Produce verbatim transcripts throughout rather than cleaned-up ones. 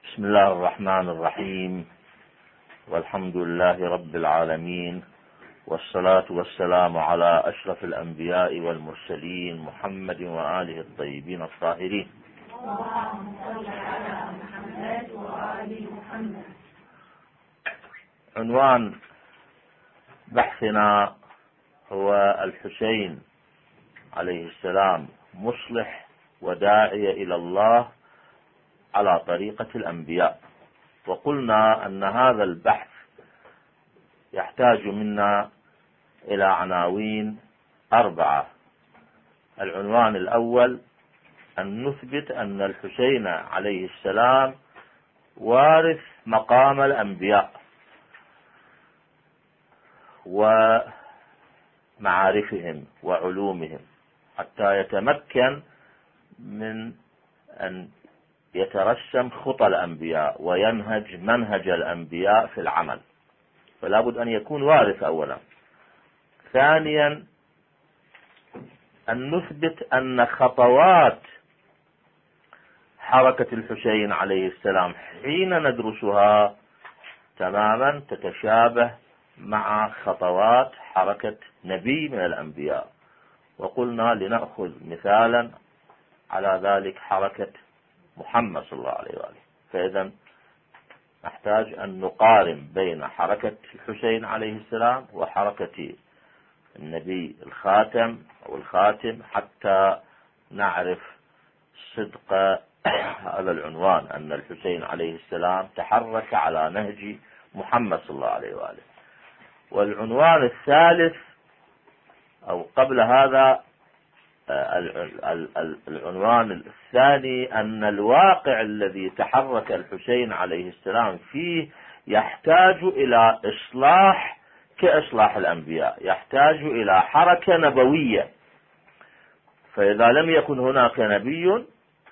بسم الله الرحمن الرحيم، والحمد لله رب العالمين، والصلاة والسلام على أشرف الأنبياء والمرسلين محمد وآله الطيبين الطاهرين. اللهم صل على محمد وآل محمد. عنوان بحثنا هو الحسين عليه السلام مصلح وداعية إلى الله على طريقة الأنبياء. وقلنا أن هذا البحث يحتاج منا إلى عناوين أربعة. العنوان الأول أن نثبت أن الحسين عليه السلام وارث مقام الأنبياء ومعارفهم وعلومهم حتى يتمكن من أن يترسم خطى الأنبياء وينهج منهج الأنبياء في العمل، فلا بد أن يكون وارث أولا. ثانيا أن نثبت أن خطوات حركة الحسين عليه السلام حين ندرسها تماما تتشابه مع خطوات حركة نبي من الأنبياء. وقلنا لنأخذ مثالا على ذلك حركة محمد صلى الله عليه وآله. فإذا نحتاج أن نقارن بين حركة الحسين عليه السلام وحركة النبي الخاتم أو الخاتم حتى نعرف صدق هذا العنوان، أن الحسين عليه السلام تحرك على نهج محمد صلى الله عليه وآله. والعنوان الثالث أو قبل هذا العنوان الثاني أن الواقع الذي تحرك الحسين عليه السلام فيه يحتاج إلى إصلاح كإصلاح الأنبياء، يحتاج إلى حركة نبوية. فإذا لم يكن هناك نبي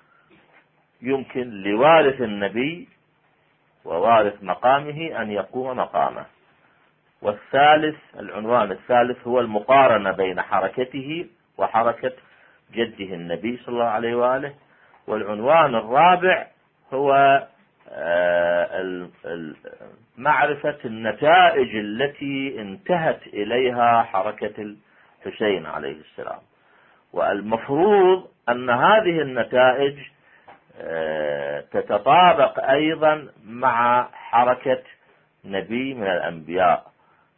يمكن لوارث النبي ووارث مقامه أن يقوم مقامه. والثالث العنوان الثالث هو المقارنة بين حركته وحركة جده النبي صلى الله عليه وآله. والعنوان الرابع هو معرفة النتائج التي انتهت إليها حركة الحسين عليه السلام. والمفروض أن هذه النتائج تتطابق أيضا مع حركة نبي من الأنبياء.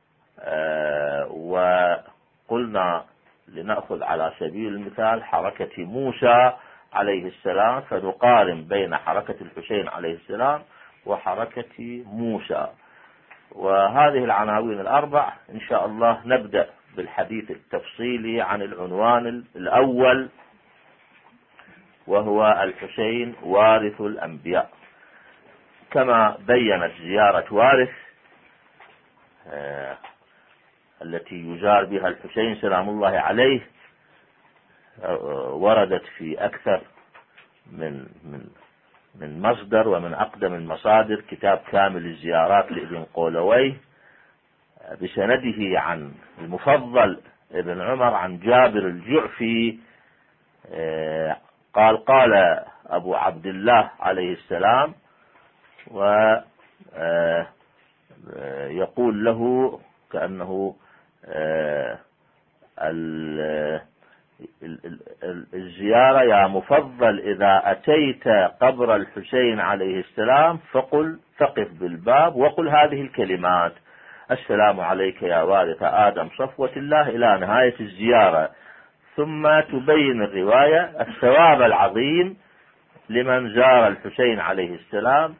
وقلنا لنأخذ على سبيل المثال حركة موسى عليه السلام، فنقارن بين حركة الحسين عليه السلام وحركة موسى. وهذه العناوين الأربع إن شاء الله نبدأ بالحديث التفصيلي عن العنوان الأول، وهو الحسين وارث الأنبياء. كما بيّنت زيارة وارث آه التي يزار بها الحسين سلام الله عليه وردت في أكثر من من من مصدر ومن أقدم المصادر. كتاب كامل الزيارات لابن قولويه بسنده عن المفضل ابن عمر عن جابر الجعفي قال قال أبو عبد الله عليه السلام ويقول له كأنه الزيارة: يا مفضل إذا أتيت قبر الحسين عليه السلام فقل فقف بالباب وقل هذه الكلمات: السلام عليك يا وارث آدم صفوة الله، إلى نهاية الزيارة. ثم تبين الرواية الثواب العظيم لمن زار الحسين عليه السلام،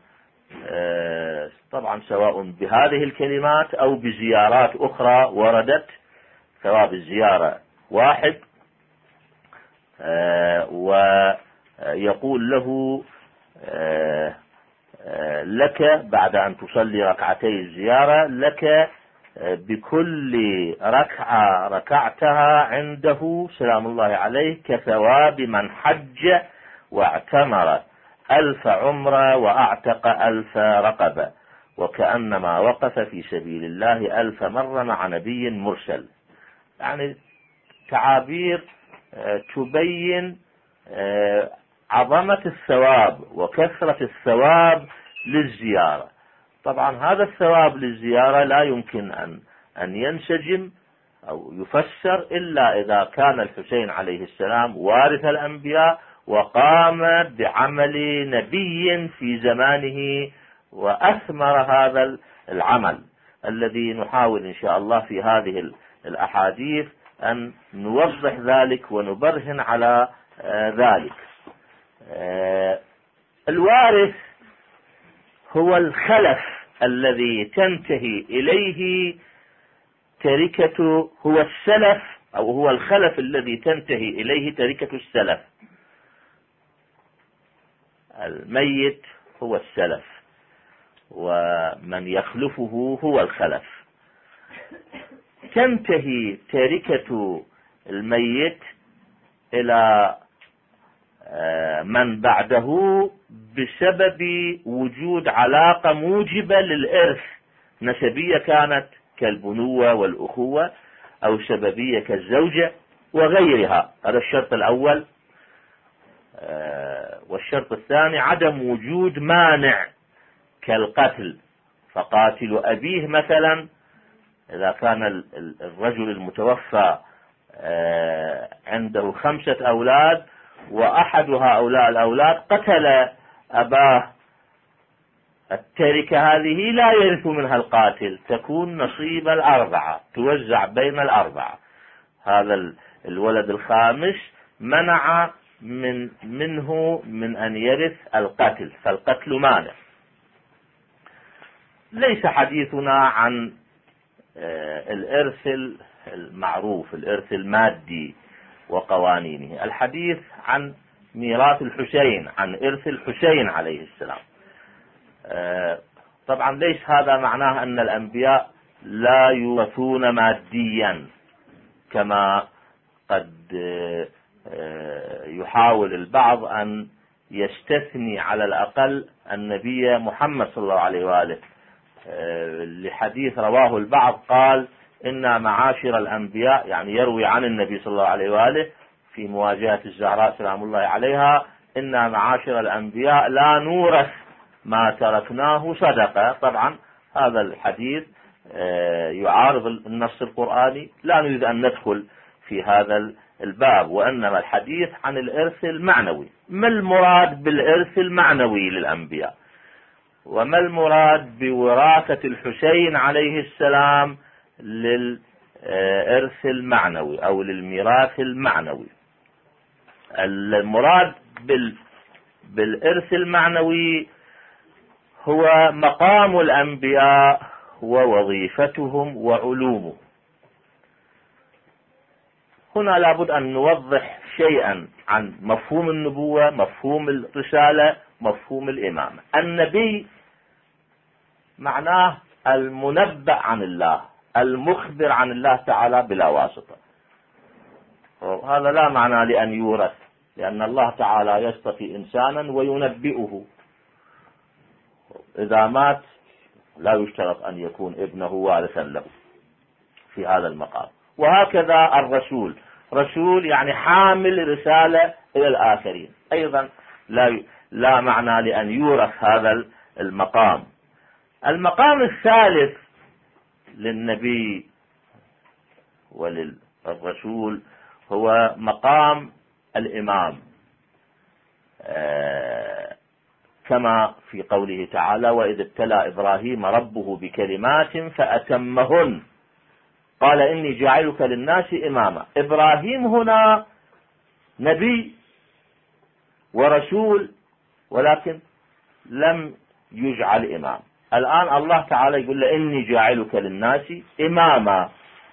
طبعا سواء بهذه الكلمات أو بزيارات أخرى وردت. ثواب الزيارة واحد. ويقول له لك بعد أن تصلي ركعتي الزيارة لك بكل ركعة ركعتها عنده سلام الله عليه كثواب من حج واعتمر ألف عمرة وأعتق ألف رقبة، وكأنما وقف في سبيل الله ألف مرة مع نبي مرسل. يعني تعابير تبين عظمة الثواب وكثرة الثواب للزيارة. طبعا هذا الثواب للزيارة لا يمكن أن أن ينسجم أو يفسر إلا إذا كان الحسين عليه السلام وارث الأنبياء وقام بعمل نبي في زمانه وأثمر هذا العمل الذي نحاول إن شاء الله في هذه الأحاديث أن نوضح ذلك ونبرهن على ذلك. الوارث هو الخلف الذي تنتهي إليه تركة، هو السلف أو هو الخلف الذي تنتهي إليه تركة السلف. الميت هو السلف ومن يخلفه هو الخلف. تنتهي تركة الميت إلى من بعده بسبب وجود علاقة موجبة للإرث، نسبية كانت كالبنوة والأخوة أو سببية كالزوجة وغيرها. هذا الشرط الأول. والشرط الثاني عدم وجود مانع كالقتل، فقاتل أبيه مثلا إذا كان الرجل المتوفى عنده خمسة أولاد وأحد هؤلاء الأولاد قتل أباه، التركة هذه لا يرث منها القاتل، تكون نصيب الأربعة، توزع بين الأربعة. هذا الولد الخامس منع من منه من أن يرث القتل، فالقتل مانع. ليس حديثنا عن الإرث المعروف، الإرث المادي وقوانينه، الحديث عن ميراث الحسين، عن إرث الحسين عليه السلام. طبعا ليس هذا معناه أن الأنبياء لا يورثون ماديا كما قد يحاول البعض أن يستثني على الأقل النبي محمد صلى الله عليه وآله، لحديث رواه البعض قال إن معاشر الأنبياء، يعني يروي عن النبي صلى الله عليه وآله في مواجهة الزهراء سلام الله عليها، إن معاشر الأنبياء لا نورث ما تركناه صدقة. طبعا هذا الحديث يعارض النص القرآني، لا نريد أن ندخل في هذا الباب، وإنما الحديث عن الإرث المعنوي. ما المراد بالإرث المعنوي للأنبياء؟ وما المراد بوراثة الحسين عليه السلام للإرث المعنوي أو للميراث المعنوي؟ المراد بالإرث المعنوي هو مقام الأنبياء ووظيفتهم وعلومه. هنا لابد أن نوضح شيئا عن مفهوم النبوة، مفهوم الرسالة، مفهوم الإمامة. النبي معناه المنبأ عن الله، المخبر عن الله تعالى بلا واسطة. هذا لا معنى لأن يورث، لأن الله تعالى يصطفي إنسانا وينبئه. إذا مات لا يشترط أن يكون ابنه وارثا له في هذا المقام. وهكذا الرسول، رسول يعني حامل رسالة إلى الآخرين، أيضا لا لا معنى لأن يورث هذا المقام. المقام الثالث للنبي وللرسول هو مقام الإمام، آه كما في قوله تعالى: وإذ ابتلى إبراهيم ربه بكلمات فأتمهن قال إني جاعلك للناس إماما. إبراهيم هنا نبي ورسول، ولكن لم يجعل إمام. الآن الله تعالى يقول له إني جاعلك للناس إماما.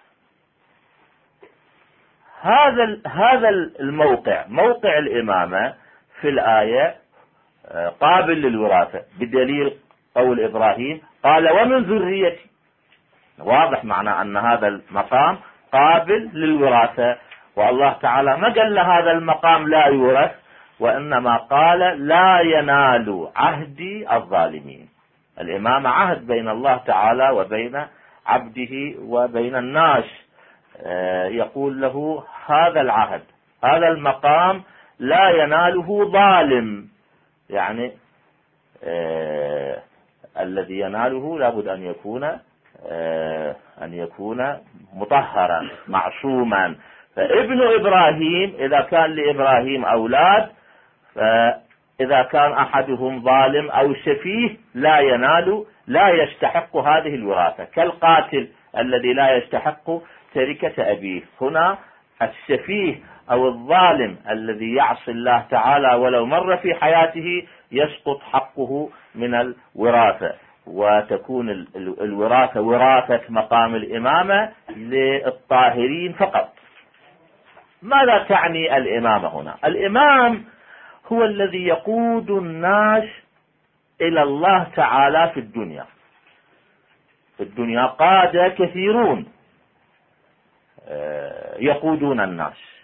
هذا هذا الموقع، موقع الإمامة في الآية قابل للوراثة، بدليل قول إبراهيم قال ومن ذريتي. واضح معنى أن هذا المقام قابل للوراثة، والله تعالى ما قال هذا المقام لا يورث، وإنما قال لا ينال عهدي الظالمين. الإمامة عهد بين الله تعالى وبين عبده وبين الناس، يقول له هذا العهد، هذا المقام لا يناله ظالم، يعني آه الذي يناله لابد أن يكون آه أن يكون مطهرا معصوما. فابن إبراهيم إذا كان لإبراهيم أولاد، فإذا كان أحدهم ظالم أو سفيه لا ينال لا يستحق هذه الوراثة، كالقاتل الذي لا يستحق تركة أبيه. هنا السفيه أو الظالم الذي يعصي الله تعالى ولو مر في حياته يسقط حقه من الوراثة، وتكون الوراثة وراثة مقام الإمامة للطاهرين فقط. ماذا تعني الإمامة هنا؟ الإمام هو الذي يقود الناس إلى الله تعالى في الدنيا. في الدنيا قادة كثيرون يقودون الناس.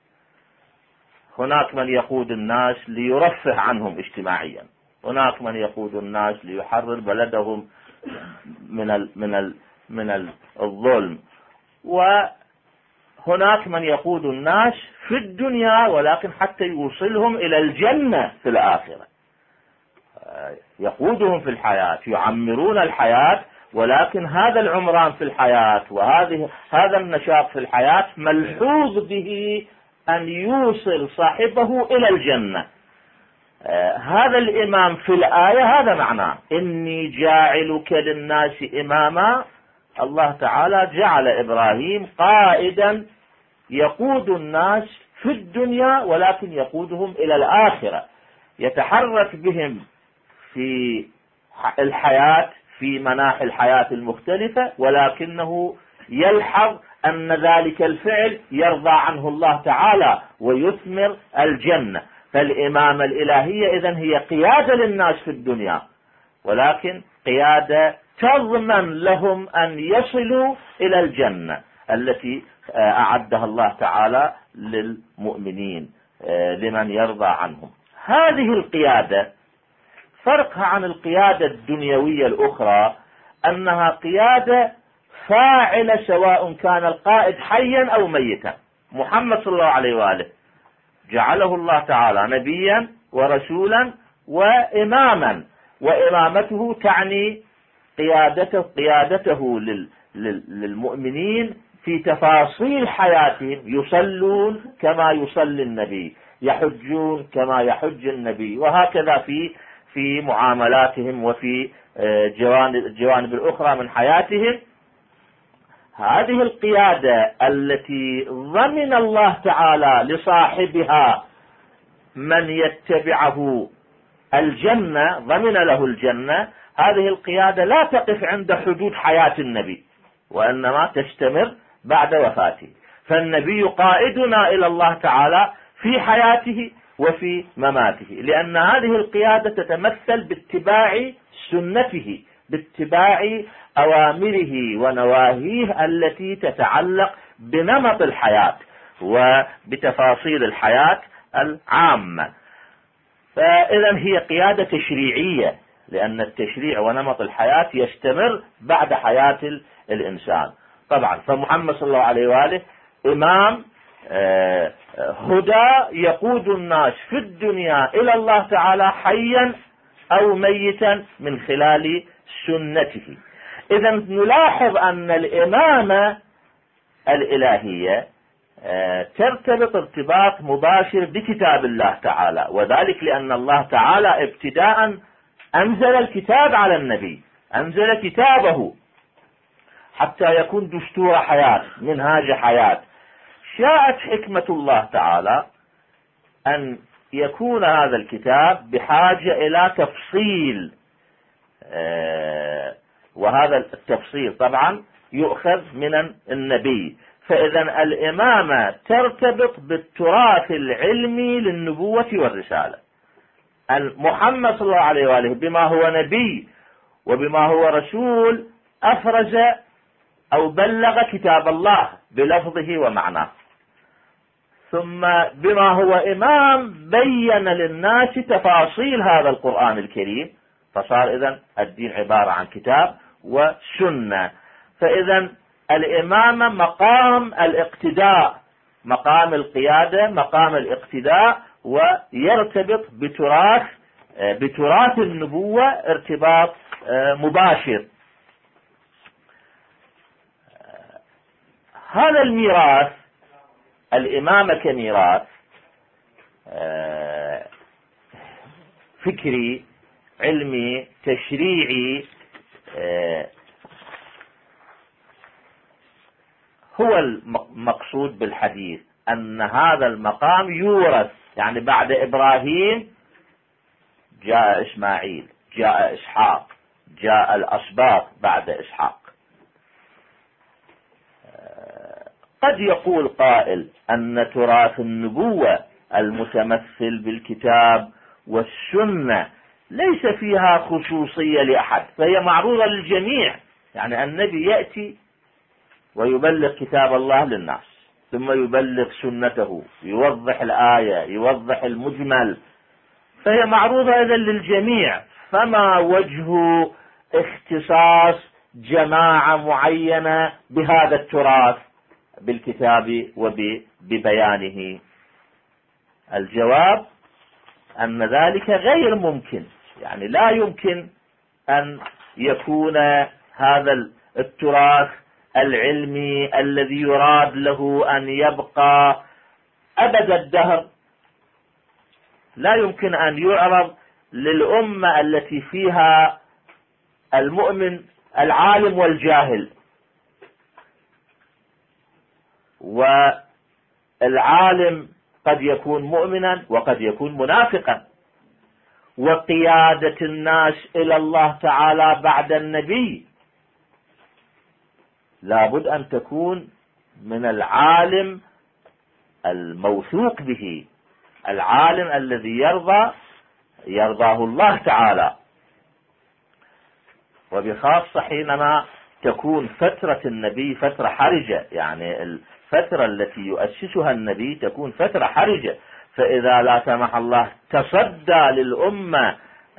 هناك من يقود الناس ليرفه عنهم اجتماعيا، هناك من يقود الناس ليحرر بلدهم من ال من ال من الظلم، وهناك من يقود الناس في الدنيا ولكن حتى يوصلهم إلى الجنة في الآخرة. يقودهم في الحياة، يعمرون الحياة، ولكن هذا العمران في الحياة وهذه هذا النشاط في الحياة ملحوظ به أن يوصل صاحبه إلى الجنة. آه هذا الإمام في الآية هذا معناه، إني جاعلك للناس إماما. الله تعالى جعل إبراهيم قائدا يقود الناس في الدنيا ولكن يقودهم إلى الآخرة، يتحرك بهم في الحياة في مناحي الحياة المختلفة، ولكنه يلحظ أن ذلك الفعل يرضى عنه الله تعالى ويثمر الجنة. فالإمامة الإلهية إذن هي قيادة للناس في الدنيا، ولكن قيادة تضمن لهم أن يصلوا إلى الجنة التي أعدها الله تعالى للمؤمنين لمن يرضى عنهم. هذه القيادة فرقها عن القيادة الدنيوية الأخرى أنها قيادة فاعلة سواء كان القائد حيا أو ميتا. محمد صلى الله عليه وآله جعله الله تعالى نبيا ورسولا وإماما، وإمامته تعني قيادته قيادته للمؤمنين في تفاصيل حياتهم. يصلون كما يصلي النبي، يحجون كما يحج النبي، وهكذا في في معاملاتهم وفي الجوانب الأخرى من حياتهم. هذه القيادة التي ضمن الله تعالى لصاحبها من يتبعه الجنة، ضمن له الجنة. هذه القيادة لا تقف عند حدود حياة النبي، وإنما تستمر بعد وفاته. فالنبي قائدنا إلى الله تعالى في حياته وفي مماته، لأن هذه القيادة تتمثل باتباع سنته، باتباع أوامره ونواهيه التي تتعلق بنمط الحياة وبتفاصيل الحياة العامة. فإذا هي قيادة تشريعية، لأن التشريع ونمط الحياة يستمر بعد حياة الإنسان. طبعا فمحمد صلى الله عليه وآله إمام هدى يقود الناس في الدنيا إلى الله تعالى حيا أو ميتا من خلال سنته. إذا نلاحظ أن الإمامة الإلهية ترتبط ارتباط مباشر بكتاب الله تعالى، وذلك لأن الله تعالى ابتداء أنزل الكتاب على النبي، أنزل كتابه حتى يكون دستور حياة، منهاج حياة. شاءت حكمة الله تعالى أن يكون هذا الكتاب بحاجة إلى تفصيل، وهذا التفصيل طبعا يؤخذ من النبي. فإذا الإمامة ترتبط بالتراث العلمي للنبوة والرسالة. محمد صلى الله عليه وآله بما هو نبي وبما هو رسول أفرز أو بلغ كتاب الله بلفظه ومعناه، ثم بما هو إمام بين للناس تفاصيل هذا القرآن الكريم، فصار إذن الدين عبارة عن كتاب وسنة. فإذن الإمامة مقام الاقتداء، مقام القيادة، مقام الاقتداء، ويرتبط بتراث بتراث النبوة ارتباط مباشر. هذا الميراث، الإمامة كميراث فكري علمي تشريعي، هو المقصود بالحديث أن هذا المقام يورث. يعني بعد إبراهيم جاء إسماعيل، جاء إسحاق، جاء الأسباط بعد إسحاق. قد يقول قائل أن تراث النبوة المتمثل بالكتاب والسنة ليس فيها خصوصية لأحد، فهي معروضة للجميع. يعني النبي يأتي ويبلغ كتاب الله للناس، ثم يبلغ سنته، يوضح الآية، يوضح المجمل، فهي معروضة إذن للجميع. فما وجه اختصاص جماعة معينة بهذا التراث بالكتاب وببيانه؟ الجواب أن ذلك غير ممكن. يعني لا يمكن أن يكون هذا التراث العلمي الذي يراد له أن يبقى أبد الدهر، لا يمكن أن يعرض للأمة التي فيها المؤمن العالم والجاهل، والعالم قد يكون مؤمنا وقد يكون منافقا، وقيادة الناس إلى الله تعالى بعد النبي لابد أن تكون من العالم الموثوق به، العالم الذي يرضى يرضاه الله تعالى. وبخاصة حينما تكون فترة النبي فترة حرجة، يعني الفترة التي يؤسسها النبي تكون فترة حرجة، فإذا لا سمح الله تصدى للأمة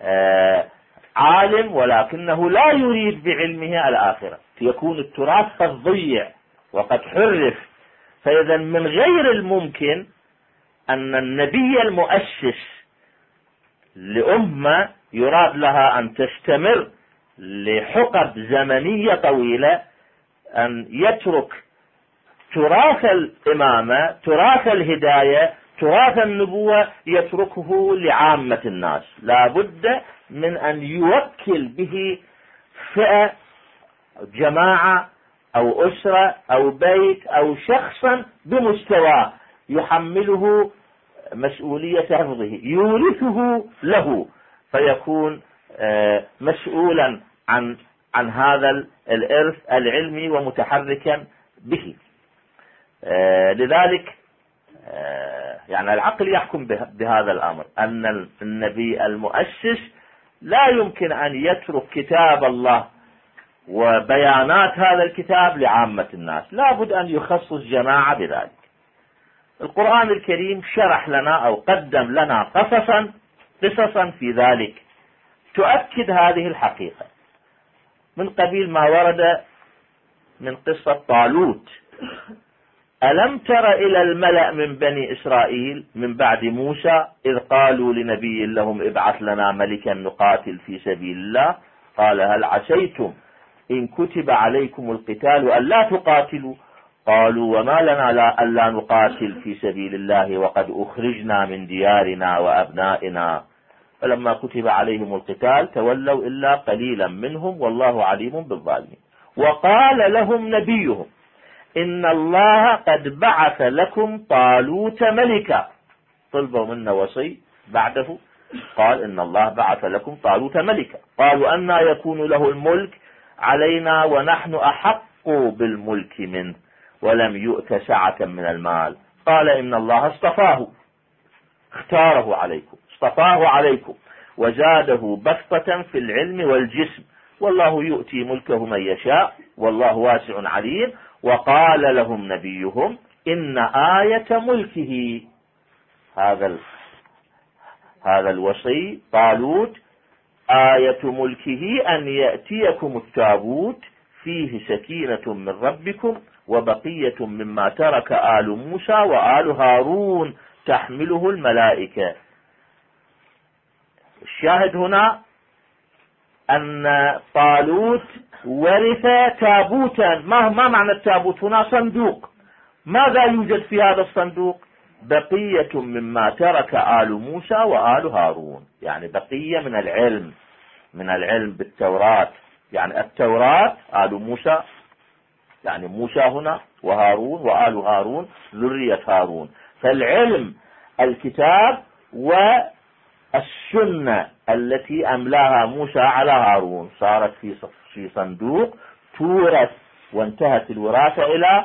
عالم ولكنه لا يريد بعلمه الآخرة، يكون التراث قد ضيع وقد حرف. فإذا من غير الممكن أن النبي المؤسس لأمة يراد لها أن تستمر لحقب زمنية طويلة أن يترك تراث الإمامة، تراث الهداية، تراث النبوة، يتركه لعامة الناس. لا بد من أن يوكل به فئة، جماعة أو أسرة أو بيت أو شخصا بمستواه يحمله مسؤولية حفظه، يورثه له، فيكون مسؤولا عن عن هذا الإرث العلمي ومتحركا به. لذلك يعني العقل يحكم بهذا الأمر، أن النبي المؤسس لا يمكن أن يترك كتاب الله وبيانات هذا الكتاب لعامة الناس، لا بد أن يخصص جماعة بذلك. القرآن الكريم شرح لنا أو قدم لنا قصصا قصصا في ذلك تؤكد هذه الحقيقة، من قبيل ما ورد من قصة طالوت. ألم تر إلى الملأ من بني إسرائيل من بعد موسى إذ قالوا لنبي لهم ابعث لنا ملكا نقاتل في سبيل الله قال هل عسيتم إن كتب عليكم القتال ألا تقاتلوا قالوا وما لنا لا ألا نقاتل في سبيل الله وقد أخرجنا من ديارنا وأبنائنا فلما كتب عليهم القتال تولوا إلا قليلا منهم والله عليم بالظالمين. وقال لهم نبيهم إن الله قد بعث لكم طالوت ملكا، طلبوا منا وصي بعده، قال إن الله بعث لكم طالوت ملكا. قالوا أنى يكون له الملك علينا ونحن أحق بالملك منه ولم يؤت سعة من المال. قال إن الله اصطفاه، اختاره عليكم، اصطفاه عليكم وزاده بسطة في العلم والجسم والله يؤتي ملكه من يشاء والله واسع عليم. وقال لهم نبيهم إن آية ملكه، هذا ال... هذا الوصي طالوت، آية ملكه أن يأتيكم التابوت فيه سكينة من ربكم وبقية مما ترك آل موسى وآل هارون تحمله الملائكة. الشاهد هنا أن طالوت ورث تابوتا. ما ما معنى التابوت؟ هنا صندوق. ماذا يوجد في هذا الصندوق؟ بقية مما ترك آل موسى وآل هارون، يعني بقية من العلم، من العلم بالتوراة. يعني التوراة آل موسى، يعني موسى هنا وهارون وآل هارون ذرية هارون. فالعلم الكتاب والسنة التي أملاها موسى على هارون صارت في في صندوق تورث، وانتهت الوراثة إلى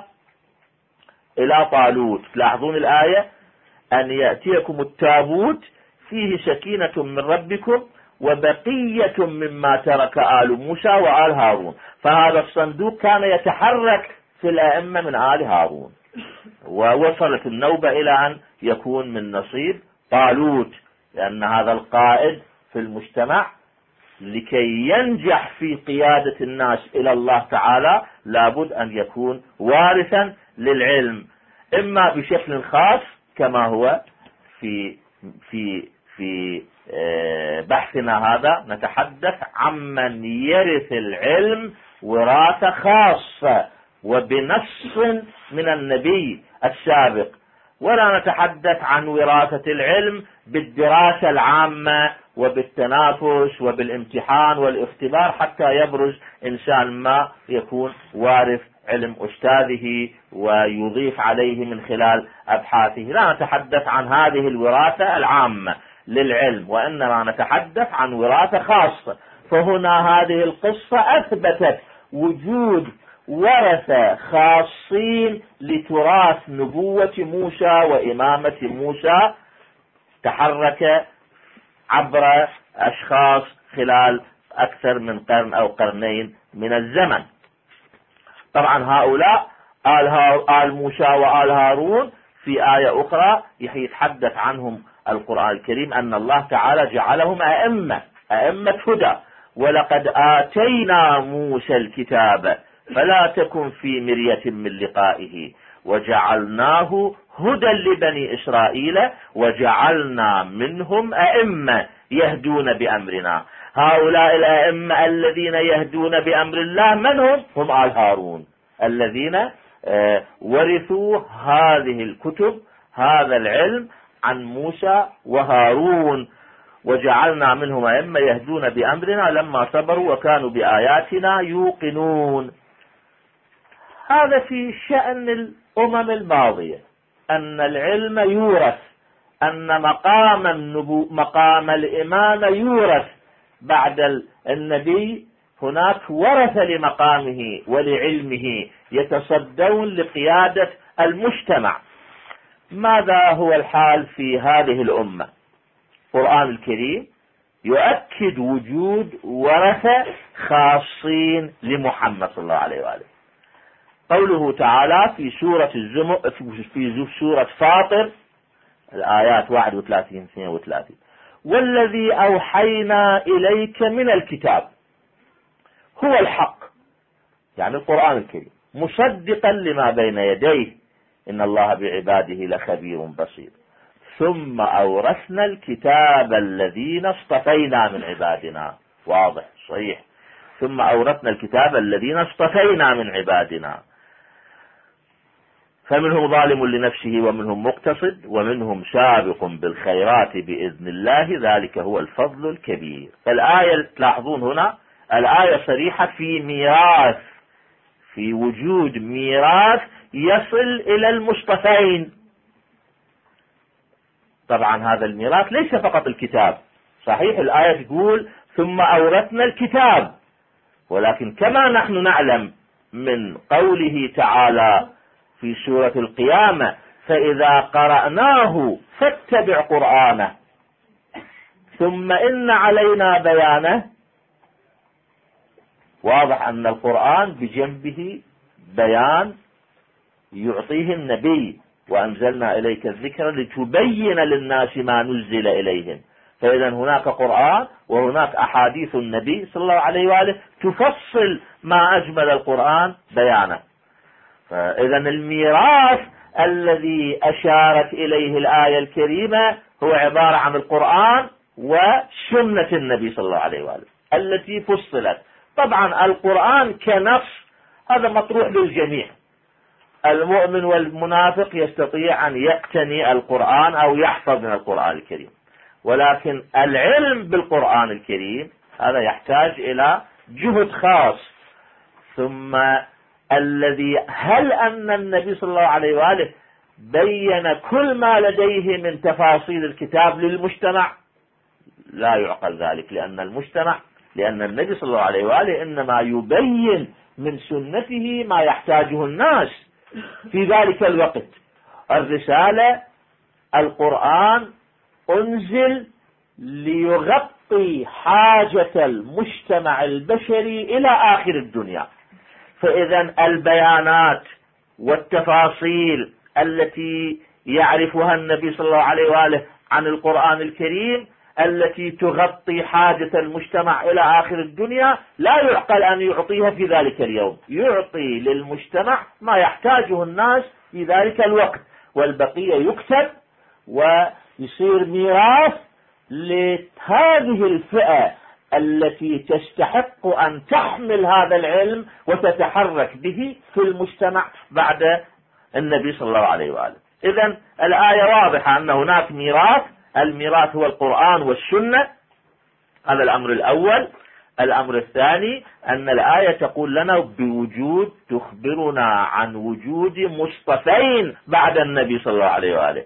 إلى طالوت. تلاحظون الآية: أن يأتيكم التابوت فيه سكينة من ربكم وبقية مما ترك آل موسى وآل هارون. فهذا الصندوق كان يتحرك في الأئمة من آل هارون، ووصلت النوبة إلى أن يكون من نصيب طالوت، لأن هذا القائد في المجتمع لكي ينجح في قيادة الناس إلى الله تعالى لابد أن يكون وارثا للعلم، إما بشكل خاص كما هو في في في بحثنا هذا نتحدث عمن يرث العلم وراثة خاصة وبنص من النبي السابق، ولا نتحدث عن وراثة العلم بالدراسة العامة وبالتنافس وبالامتحان والاختبار حتى يبرز إنسان ما يكون وارث علم أستاذه ويضيف عليه من خلال أبحاثه. لا نتحدث عن هذه الوراثة العامة للعلم، وإنما نتحدث عن وراثة خاصة. فهنا هذه القصة أثبتت وجود ورثة خاصين لتراث نبوة موسى وإمامة موسى، تحرك عبر أشخاص خلال أكثر من قرن أو قرنين من الزمن. طبعا هؤلاء آل موسى وآل هارون في آية أخرى يتحدث عنهم القرآن الكريم أن الله تعالى جعلهم أئمة أئمة هدى. ولقد آتينا موسى الكتاب فلا تكن في مرية من لقائه وجعلناه هدى لبني إسرائيل وجعلنا منهم أئمة يهدون بأمرنا. هؤلاء الأئمة الذين يهدون بأمر الله من هم؟ هم آل هارون الذين ورثوا هذه الكتب، هذا العلم عن موسى وهارون. وجعلنا منهم أئمة يهدون بأمرنا لما صبروا وكانوا بآياتنا يوقنون. هذا في شأن الأمم الماضية، أن العلم يورث، أن مقام النبو مقام الإمامة يورث بعد النبي. هناك ورث لمقامه ولعلمه يتصدون لقيادة المجتمع. ماذا هو الحال في هذه الأمة؟ القرآن الكريم يؤكد وجود ورثة خاصين لمحمد صلى الله عليه وآله. قوله تعالى في سورة الزمر في سورة فاطر الآيات واحد وثلاثين اثنين وثلاثين: والذي أوحينا إليك من الكتاب هو الحق، يعني القرآن الكريم، مصدقا لما بين يديه إن الله بعباده لخبير بصير. ثم أورثنا الكتاب الذين اصطفينا من عبادنا. واضح صحيح. ثم أورثنا الكتاب الذين اصطفينا من عبادنا فمنهم ظالم لنفسه ومنهم مقتصد ومنهم سابق بالخيرات بإذن الله ذلك هو الفضل الكبير. الآية تلاحظون هنا الآية صريحة في ميراث، في وجود ميراث يصل إلى المصطفين. طبعا هذا الميراث ليس فقط الكتاب، صحيح الآية تقول ثم أورثنا الكتاب، ولكن كما نحن نعلم من قوله تعالى في سورة القيامة: فإذا قرأناه فاتبع قرآنه ثم إن علينا بيانه. واضح أن القرآن بجنبه بيان يعطيه النبي: وأنزلنا إليك الذكر لتبين للناس ما نزل إليهم. فإذا هناك قرآن وهناك أحاديث النبي صلى الله عليه وآله تفصل ما أجمل القرآن بيانه. فإذا الميراث الذي أشارت إليه الآية الكريمة هو عبارة عن القرآن وسنة النبي صلى الله عليه وآله التي فصلت. طبعا القرآن كنص هذا مطروح للجميع، المؤمن والمنافق يستطيع أن يقتني القرآن أو يحفظ من القرآن الكريم، ولكن العلم بالقرآن الكريم هذا يحتاج إلى جهد خاص. ثم الذي هل أن النبي صلى الله عليه وآله بين كل ما لديه من تفاصيل الكتاب للمجتمع؟ لا يعقل ذلك، لأن المجتمع لأن النبي صلى الله عليه وآله إنما يبين من سنته ما يحتاجه الناس في ذلك الوقت. الرسالة القرآن أنزل ليغطي حاجة المجتمع البشري إلى آخر الدنيا، فإذا البيانات والتفاصيل التي يعرفها النبي صلى الله عليه وآله عن القرآن الكريم التي تغطي حاجة المجتمع إلى آخر الدنيا لا يعقل أن يعطيها في ذلك اليوم، يعطي للمجتمع ما يحتاجه الناس في ذلك الوقت، والبقية يكتب ويصير ميراث لهذه الفئة التي تستحق أن تحمل هذا العلم وتتحرك به في المجتمع بعد النبي صلى الله عليه وآله. إذن الآية واضحة أن هناك ميراث، الميراث هو القرآن والسنة، هذا الأمر الأول. الأمر الثاني أن الآية تقول لنا بوجود، تخبرنا عن وجود مصطفين بعد النبي صلى الله عليه وآله،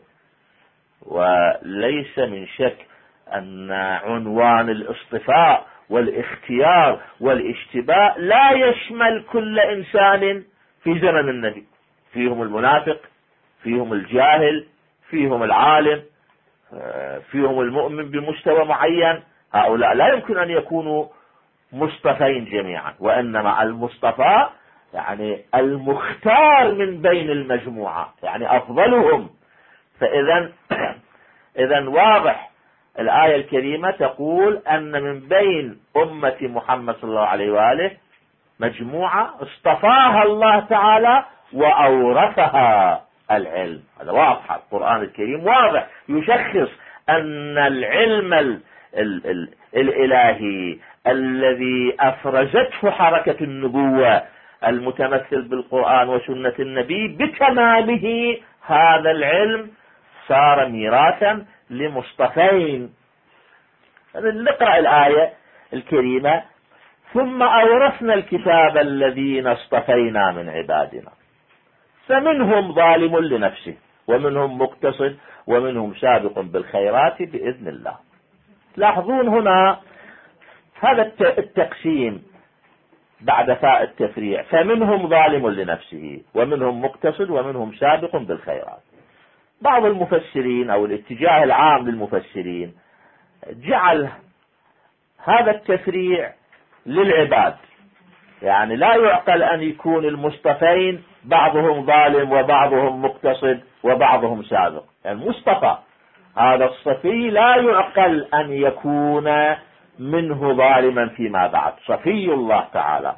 وليس من شك أن عنوان الاصطفاء والاختيار والاشتباء لا يشمل كل إنسان في زمن النبي، فيهم المنافق، فيهم الجاهل، فيهم العالم، فيهم المؤمن بمستوى معين. هؤلاء لا يمكن أن يكونوا مصطفين جميعا، وإنما المصطفى يعني المختار من بين المجموعة، يعني أفضلهم. فإذا إذا واضح الآية الكريمة تقول أن من بين أمة محمد صلى الله عليه وآله مجموعة اصطفاها الله تعالى وأورثها العلم. هذا واضح، القرآن الكريم واضح يشخص أن العلم ال ال ال الإلهي الذي أفرزته حركة النبوة المتمثل بالقرآن وسنة النبي بكماله، هذا العلم صار ميراثا لمصطفين. نقرأ الآية الكريمة: ثم أورثنا الكتاب الذين اصطفينا من عبادنا فمنهم ظالم لنفسه ومنهم مقتصد ومنهم سابق بالخيرات بإذن الله. لاحظون هنا هذا التقسيم بعد فاء التفريع: فمنهم ظالم لنفسه ومنهم مقتصد ومنهم سابق بالخيرات. بعض المفسرين أو الاتجاه العام للمفسرين جعل هذا التفريع للعباد، يعني لا يعقل أن يكون المصطفين بعضهم ظالم وبعضهم مقتصد وبعضهم سابق. يعني المصطفى هذا الصفي لا يعقل أن يكون منه ظالما فيما بعد، صفي الله تعالى.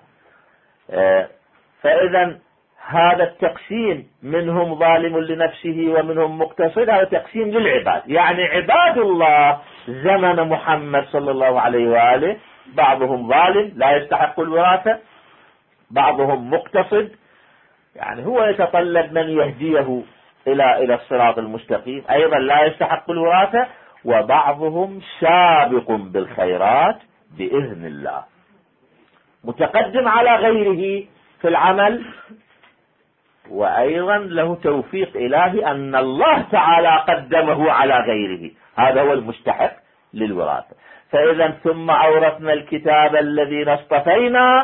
فإذا هذا التقسيم منهم ظالم لنفسه ومنهم مقتصد هذا تقسيم للعباد، يعني عباد الله زمن محمد صلى الله عليه وآله بعضهم ظالم لا يستحق الوراثة، بعضهم مقتصد يعني هو يتطلب من يهديه إلى إلى الصراط المستقيم أيضا لا يستحق الوراثة، وبعضهم سابق بالخيرات بإذن الله، متقدم على غيره في العمل، وأيضا له توفيق إلهي أن الله تعالى قدمه على غيره، هذا هو المستحق للوراثة. فإذا ثم أورثنا الكتاب الذين اصطفينا.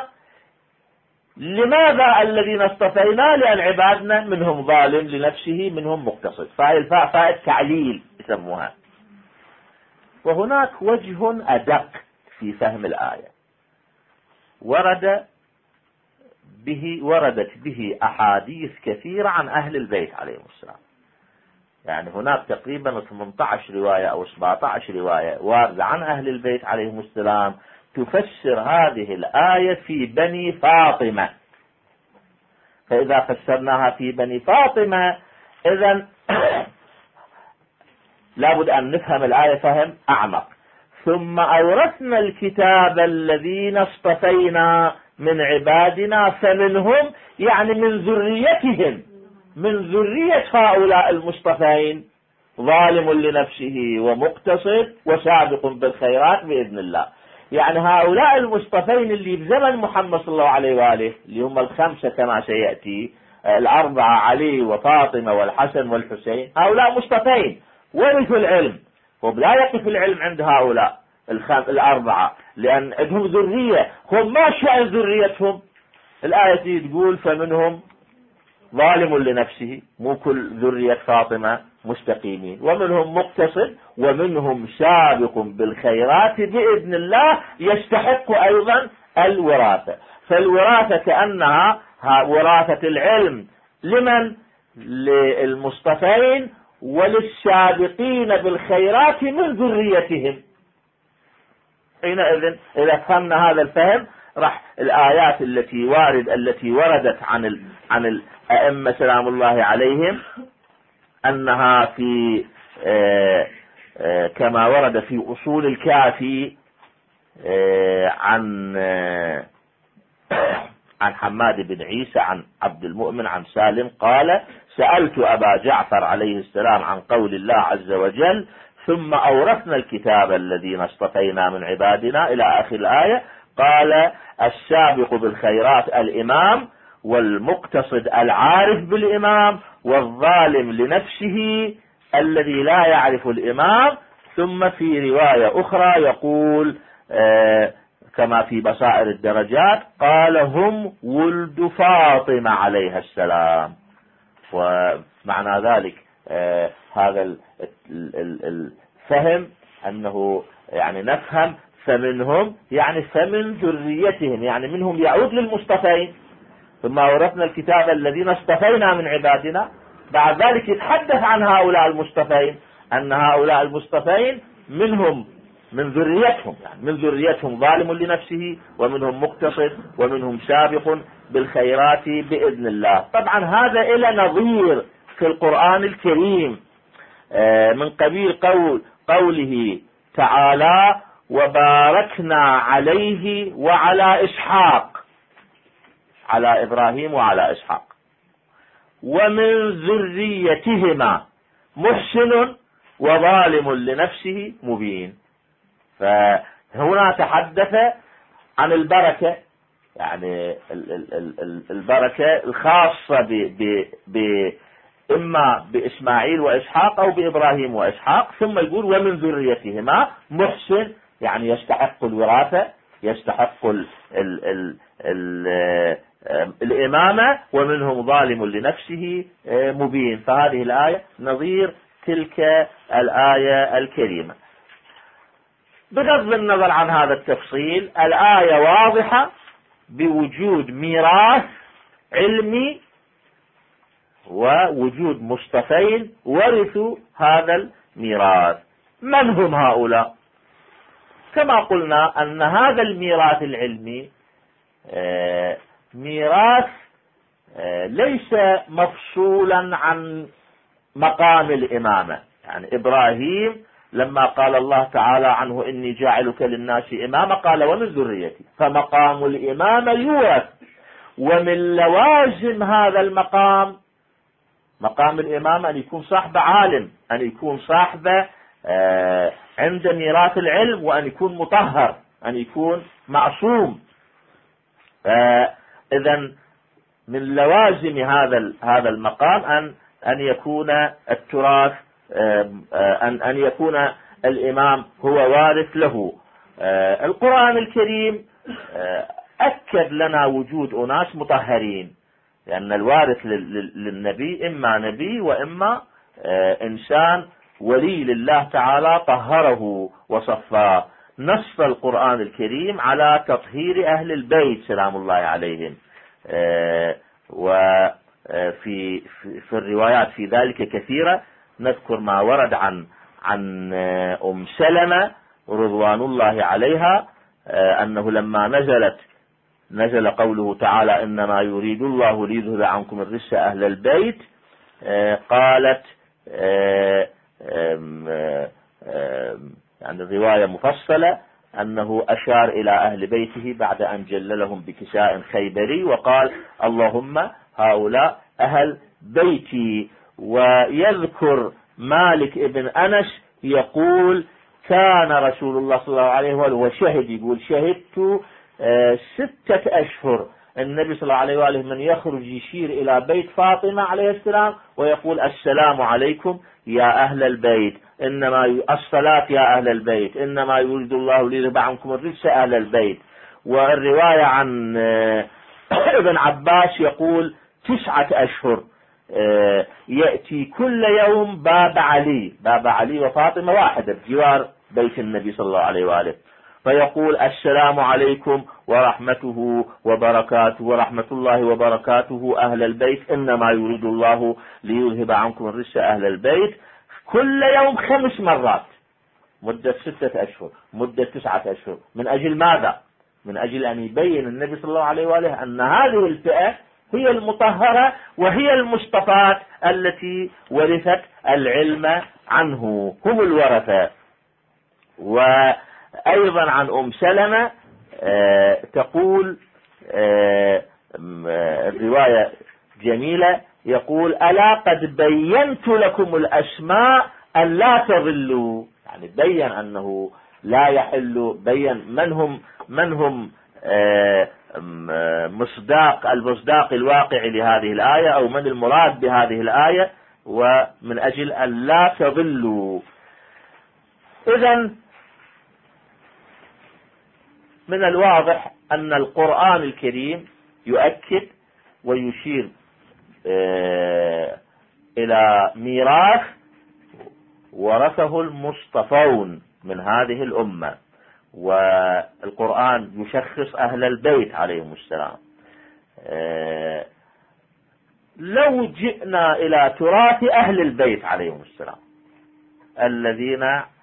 لماذا الذين اصطفينا؟ لأن عبادنا منهم ظالم لنفسه منهم مقتصد، فهي الفاء فاء التعليل يسموها. وهناك وجه أدق في فهم الآية ورد به وردت به أحاديث كثيرة عن أهل البيت عليهم السلام، يعني هناك تقريبا ثمانية عشر رواية أو سبعة عشر رواية واردة عن أهل البيت عليهم السلام تفسر هذه الآية في بني فاطمة. فإذا فسرناها في بني فاطمة إذن لابد أن نفهم الآية فهم أعمق. ثم أورثنا الكتاب الذين اصطفينا من عبادنا فمنهم يعني من ذريتهم من ذرية هؤلاء المصطفين ظالم لنفسه ومقتصد وسابق بالخيرات بإذن الله. يعني هؤلاء المصطفين اللي بزمن محمد صلى الله عليه وآله اللي هم الخمسة كما سيأتي، الأربعة علي وفاطمة والحسن والحسين، هؤلاء مصطفين ورثوا العلم، ولا يقف العلم عند هؤلاء الأربعة لأن عندهم ذرية، هم ما شأن ذريتهم. الآية تقول فمنهم ظالم لنفسه، مو كل ذرية فاطمة مستقيمين، ومنهم مقتصد ومنهم سابق بالخيرات بإذن الله يستحق أيضا الوراثة. فالوراثة كأنها وراثة العلم لمن؟ للمصطفين وللسابقين بالخيرات من ذريتهم. حينئذ إذا فهمنا هذا الفهم راح الآيات التي وارد التي وردت عن ال... عن الأئمة سلام الله عليهم أنها في آآ آآ كما ورد في أصول الكافي عن عن حماد بن عيسى عن عبد المؤمن عن سالم قال سألت أبا جعفر عليه السلام عن قول الله عز وجل ثم أورثنا الكتاب الذين اصطفينا من عبادنا إلى آخر الآية. قال السابق بالخيرات الإمام، والمقتصد العارف بالإمام، والظالم لنفسه الذي لا يعرف الإمام. ثم في رواية أخرى يقول آه كما في بصائر الدرجات قال هم ولد فاطمة عليها السلام. ومعنى ذلك آه هذا الفهم أنه يعني نفهم فمنهم يعني فمن ذريتهم، يعني منهم يعود للمصطفين. ثم أورثنا الكتاب الذين اصطفينا من عبادنا، بعد ذلك يتحدث عن هؤلاء المصطفين أن هؤلاء المصطفين منهم من ذريتهم، يعني من ذريتهم ظالم لنفسه ومنهم مقتصد ومنهم سابق بالخيرات بإذن الله. طبعا هذا إلى نظير في القرآن الكريم من قبيل قول قوله تعالى وباركنا عليه وعلى إسحاق، على إبراهيم وعلى إسحاق، ومن ذريتهما محسن وظالم لنفسه مبين. فهنا تحدث عن البركة، يعني البركة الخاصة ب ب إما بإسماعيل وإسحاق أو بإبراهيم وإسحاق. ثم يقول ومن ذريتهما محسن، يعني يستحق الوراثة، يستحق ال ال ال ال الإمامة، ومنهم ظالم لنفسه مبين. فهذه الآية نظير تلك الآية الكريمة. بغض النظر عن هذا التفصيل، الآية واضحة بوجود ميراث علمي ووجود مصطفين ورثوا هذا الميراث. من هم هؤلاء؟ كما قلنا أن هذا الميراث العلمي ميراث ليس مفصولا عن مقام الإمامة. يعني إبراهيم لما قال الله تعالى عنه إني جاعلك للناس إماما قال ومن ذريتي، فمقام الإمامة يورث. ومن لوازم هذا المقام مقام الإمامة أن يكون صاحب عالم، أن يكون صاحب عند ميراث العلم، وأن يكون مطهر، أن يكون معصوم. إذن من لوازم هذا هذا المقام أن أن يكون التراث أن أن يكون الإمام هو وارث له. القرآن الكريم أكد لنا وجود أناس مطهرين، لأن الوارث للنبي إما نبي وإما إنسان ولي لله تعالى طهره وصفاه. نص القرآن الكريم على تطهير أهل البيت سلام الله عليهم، وفي في الروايات في ذلك كثيرة. نذكر ما ورد عن عن أم سلمة رضوان الله عليها أنه لما نزلت نزل قوله تعالى إنما يريد الله ليذهب عنكم الرجس أهل البيت، قالت يعني الرواية مفصلة أنه أشار إلى أهل بيته بعد أن جللهم بكساء خيبري وقال اللهم هؤلاء أهل بيتي. ويذكر مالك ابن أنس يقول كان رسول الله صلى الله عليه وآله وشهد، يقول شهدت آه ستة أشهر النبي صلى الله عليه وآله من يخرج يشير إلى بيت فاطمة عليه السلام ويقول السلام عليكم يا أهل البيت، إنما الصلاة يا أهل البيت، إنما يريد الله ليذهب عنكم الرجس أهل البيت. والرواية عن ابن عباس يقول تسعة أشهر يأتي كل يوم باب علي، باب علي وفاطمة واحدة بجوار بيت النبي صلى الله عليه وآله، فيقول السلام عليكم ورحمته وبركاته ورحمة الله وبركاته أهل البيت، إنما يريد الله ليذهب عنكم الرجس أهل البيت، كل يوم خمس مرات مدة ستة أشهر مدة تسعة أشهر. من أجل ماذا؟ من أجل أن يبين النبي صلى الله عليه وآله أن هذه الفئة هي المطهرة وهي المصطفاة التي ورثت العلم عنه، هم الورثة. وأيضا عن أم سلمة آه تقول آه الرواية جميلة، يقول ألا قد بينت لكم الأسماء أن لا تضلوا، يعني بين أنه لا يحل، بين من هم من هم آه مصداق المصداق الواقع لهذه الآية أو من المراد بهذه الآية، ومن أجل أن لا تضلوا. إذن من الواضح أن القرآن الكريم يؤكد ويشير إلى ميراث ورثه المصطفون من هذه الأمة، والقرآن يشخص أهل البيت عليهم السلام. لو جئنا إلى تراث أهل البيت عليهم السلام الذين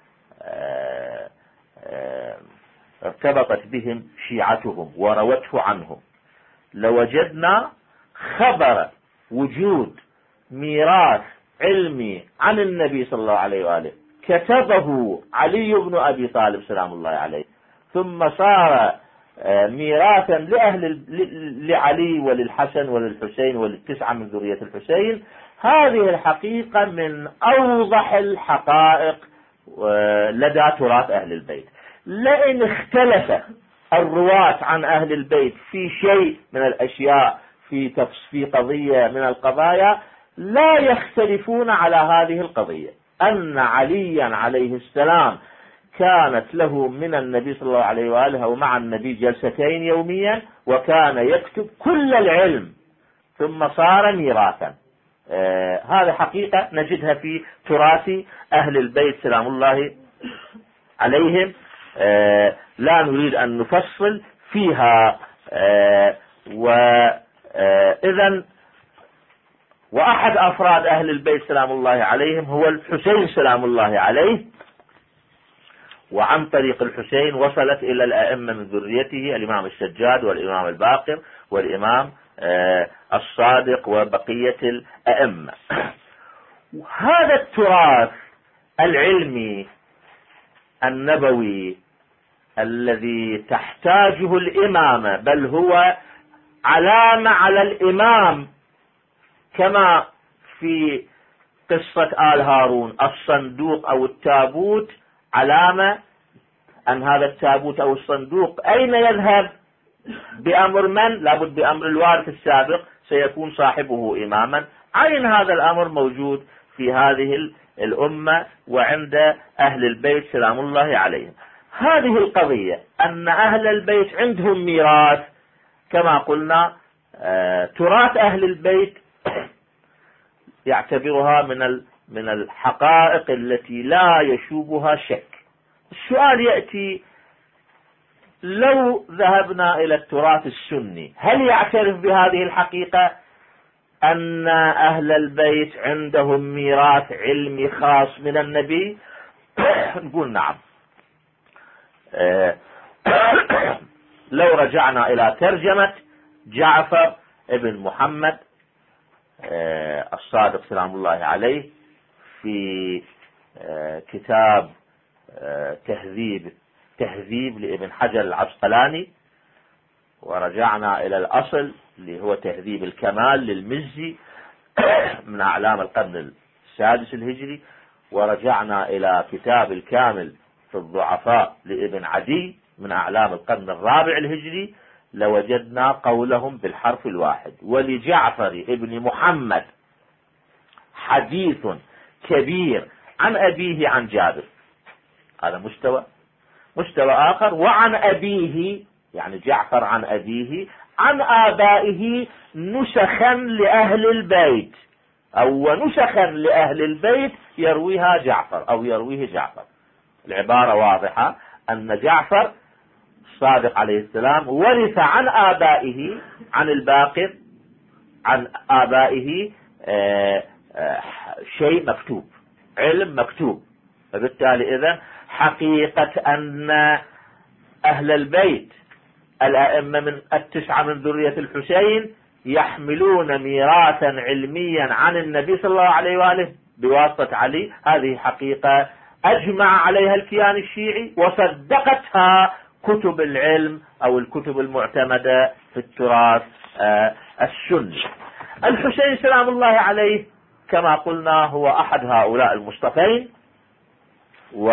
ارتبطت بهم شيعتهم وروته عنهم، لوجدنا خبر وجود ميراث علمي عن النبي صلى الله عليه وآله كتبه علي بن أبي طالب سلام الله عليه، ثم صار ميراثا لأهل لعلي وللحسن وللحسين وللتسعة من ذرية الحسين. هذه الحقيقة من أوضح الحقائق لدى تراث أهل البيت. لئن اختلف الرواة عن أهل البيت في شيء من الأشياء في في قضية من القضايا لا يختلفون على هذه القضية، أن عليا عليه السلام كانت له من النبي صلى الله عليه وآله ومع النبي جلستين يوميا، وكان يكتب كل العلم ثم صار ميراثا. آه هذا حقيقة نجدها في تراث أهل البيت سلام الله عليهم، آه لا نريد أن نفصل فيها. آه وإذن وأحد أفراد أهل البيت سلام الله عليهم هو الحسين سلام الله عليه، وعن طريق الحسين وصلت إلى الأئمة من ذريته الإمام السجاد والإمام الباقر والإمام آه الصادق وبقية الأئمة. هذا التراث العلمي النبوي الذي تحتاجه الإمامة، بل هو علامة على الإمام، كما في قصة آل هارون الصندوق أو التابوت علامة أن هذا التابوت أو الصندوق أين يذهب بأمر من؟ لابد بأمر الوارث السابق سيكون صاحبه إماما. عين هذا الأمر موجود في هذه الأمة وعند أهل البيت سلام الله عليهم. هذه القضية أن أهل البيت عندهم ميراث كما قلنا، آه تراث أهل البيت يعتبرها من من الحقائق التي لا يشوبها شك. السؤال يأتي لو ذهبنا إلى التراث السني، هل يعترف بهذه الحقيقة أن أهل البيت عندهم ميراث علمي خاص من النبي؟ نقول نعم. لو رجعنا إلى ترجمة جعفر ابن محمد الصادق سلام الله عليه في كتاب تهذيب تهذيب لابن حجر العسقلاني، ورجعنا إلى الأصل اللي هو تهذيب الكمال للمزي من أعلام القرن السادس الهجري، ورجعنا إلى كتاب الكامل في الضعفاء لابن عدي من أعلام القرن الرابع الهجري، لوجدنا قولهم بالحرف الواحد. ولجعفر ابن محمد حديث كبير عن أبيه عن جابر، هذا مستوى مستوى آخر. وعن أبيه يعني جعفر عن أبيه عن آبائه نسخا لأهل البيت، أو نسخا لأهل البيت يرويها جعفر أو يرويه جعفر. العبارة واضحة أن جعفر الصادق عليه السلام ورث عن آبائه عن الباقر عن آبائه آآ آآ شيء مكتوب، علم مكتوب. فبالتالي إذن حقيقة أن أهل البيت الأئمة من التسعة من ذرية الحسين يحملون ميراثا علميا عن النبي صلى الله عليه وآله بواسطة علي، هذه حقيقة أجمع عليها الكيان الشيعي وصدقتها كتب العلم أو الكتب المعتمدة في التراث السني. الحسين سلام الله عليه كما قلنا هو أحد هؤلاء المصطفين، و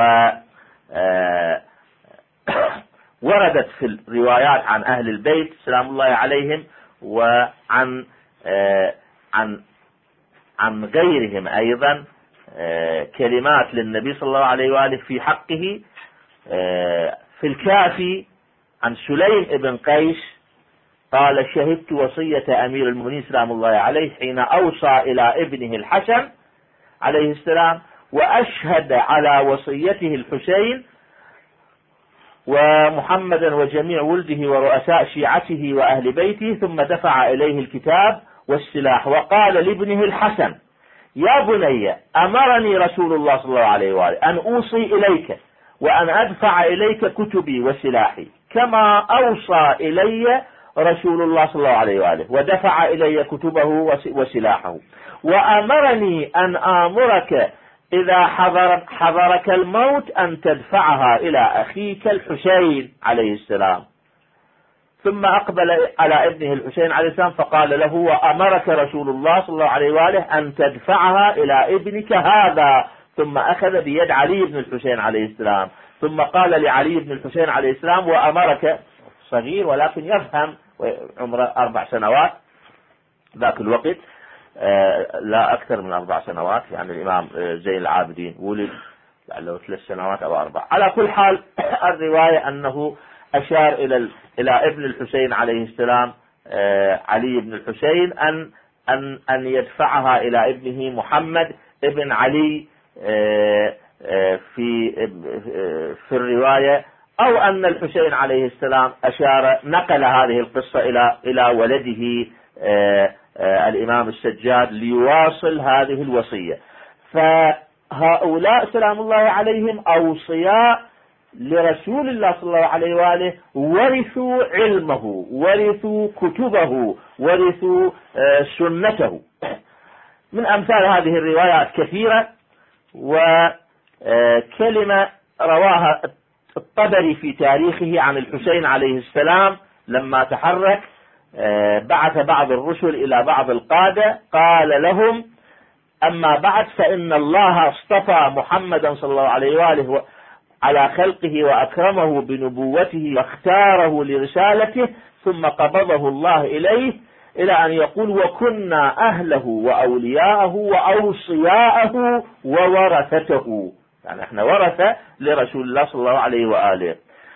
وردت في الروايات عن أهل البيت سلام الله عليهم وعن عن عن غيرهم أيضا كلمات للنبي صلى الله عليه وآله في حقه. في الكافي عن سليم بن قيس قال: شهدت وصية أمير المؤمنين سلام الله عليه حين أوصى إلى ابنه الحسن عليه السلام، وأشهد على وصيته الحسين ومحمدا وجميع ولده ورؤساء شيعته وأهل بيته، ثم دفع إليه الكتاب والسلاح وقال لابنه الحسن: يا بني، أمرني رسول الله صلى الله عليه وآله أن أوصي إليك وأن أدفع إليك كتبي وسلاحي كما أوصى إلي رسول الله صلى الله عليه وآله ودفع إلي كتبه وسلاحه، وأمرني أن آمرك إذا حضر حضرك الموت أن تدفعها إلى أخيك الحسين عليه السلام. ثم أقبل على ابنه الحسين عليه السلام فقال له: وأمرك رسول الله صلى الله عليه وآله أن تدفعها إلى ابنك هذا. ثم أخذ بيد علي بن الحسين عليه السلام، ثم قال لعلي بن الحسين عليه السلام: وأمرك، صغير ولكن يفهم، عمره أربع سنوات ذاك الوقت، لا أكثر من أربع سنوات، يعني الإمام زين العابدين ولد لعله ثلاث سنوات أو أربع. على كل حال الرواية أنه أشار إلى إلى ابن الحسين عليه السلام علي بن الحسين أن أن أن يدفعها إلى ابنه محمد ابن علي في في الرواية، أو أن الحسين عليه السلام أشار نقل هذه القصة إلى إلى ولده الإمام السجاد ليواصل هذه الوصية. فهؤلاء سلام الله عليهم أوصياء لرسول الله صلى الله عليه وآله، ورثوا علمه، ورثوا كتبه، ورثوا سنته. من أمثال هذه الروايات كثيرة، وكلمة رواها الطبري في تاريخه عن الحسين عليه السلام لما تحرك بعث بعض الرسل إلى بعض القادة قال لهم: أما بعد، فإن الله اصطفى محمدا صلى الله عليه وآله على خلقه وأكرمه بنبوته واختاره لرسالته، ثم قبضه الله إليه إلى أن يقول: وكنا أهله وأولياءه وأوصياءه وورثته. يعني احنا ورثة لرسول الله صلى الله عليه وآله.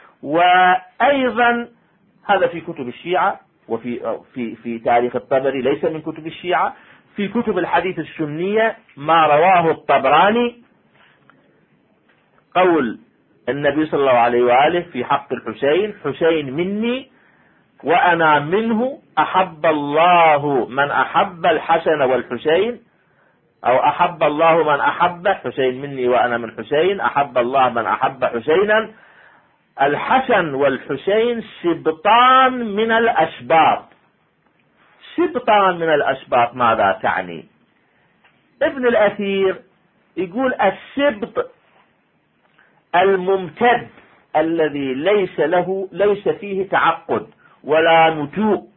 وأيضا هذا في كتب الشيعة، وفي في في تاريخ الطبري ليس من كتب الشيعة. في كتب الحديث السنية ما رواه الطبراني قول النبي صلى الله عليه وآله في حق الحسين: حسين مني وأنا منه، أحب الله من أحب الحسن والحسين، أو أحب الله من أحب حسين مني وأنا من حسين، أحب الله من أحب حسينا. الحسن والحسين سبطان من الأسباط. سبطان من الأسباط ماذا تعني؟ ابن الأثير يقول: السبط الممتد الذي ليس له ليس فيه تعقد ولا نتوء.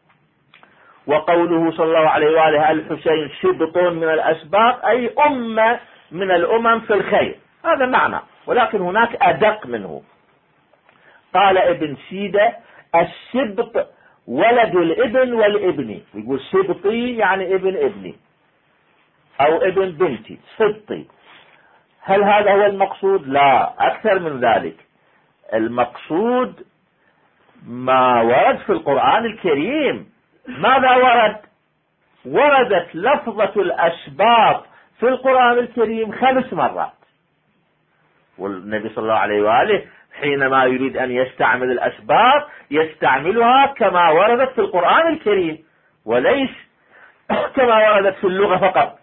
وقوله صلى الله عليه وآله الحسين سبط من الأسباط أي أمة من الأمم في الخير، هذا معنى، ولكن هناك أدق منه. قال ابن سيدة السبط ولد الابن والابن، يقول سبطي يعني ابن ابني أو ابن بنتي سبطي. هل هذا هو المقصود؟ لا، أكثر من ذلك. المقصود ما ورد في القرآن الكريم. ماذا ورد؟ وردت لفظة الأسباط في القرآن الكريم خمس مرات، والنبي صلى الله عليه وآله حينما يريد أن يستعمل الأسباط يستعملها كما وردت في القرآن الكريم وليس كما وردت في اللغة فقط.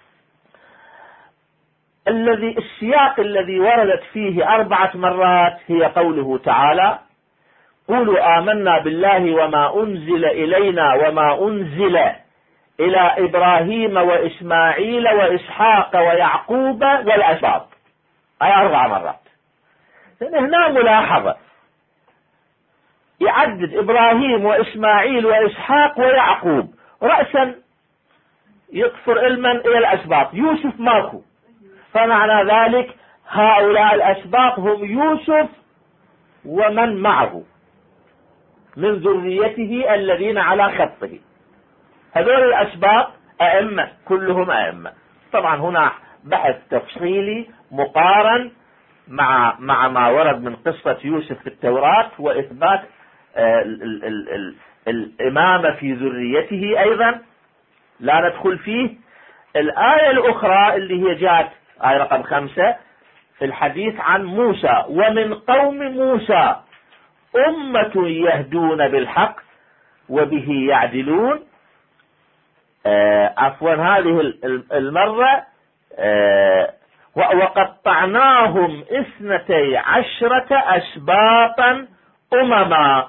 الذي السياق الذي وردت فيه أربعة مرات هي قوله تعالى قولوا آمنا بالله وما أنزل إلينا وما أنزل إلى إبراهيم وإسماعيل وإسحاق ويعقوب والأسباط، أي أربع مرات. هنا ملاحظة، يعدد إبراهيم وإسماعيل وإسحاق ويعقوب، رأسا يكفر علما إلى الأسباط. يوسف ماكو، فمعنى ذلك هؤلاء الأسباط هم يوسف ومن معه من ذريته الذين على خطه. هذول الأسباط أئمة، كلهم أئمة. طبعا هنا بحث تفصيلي مقارن مع مع ما ورد من قصة يوسف في التوراة وإثبات ال ال ال ال الإمامة في ذريته أيضا لا ندخل فيه. الآية الأخرى اللي هي جاءت آية رقم خمسة في الحديث عن موسى ومن قوم موسى أمة يهدون بالحق وبه يعدلون. آه عفوا هذه المرة آه وقطعناهم اثنتي عشرة أسباطا أمما.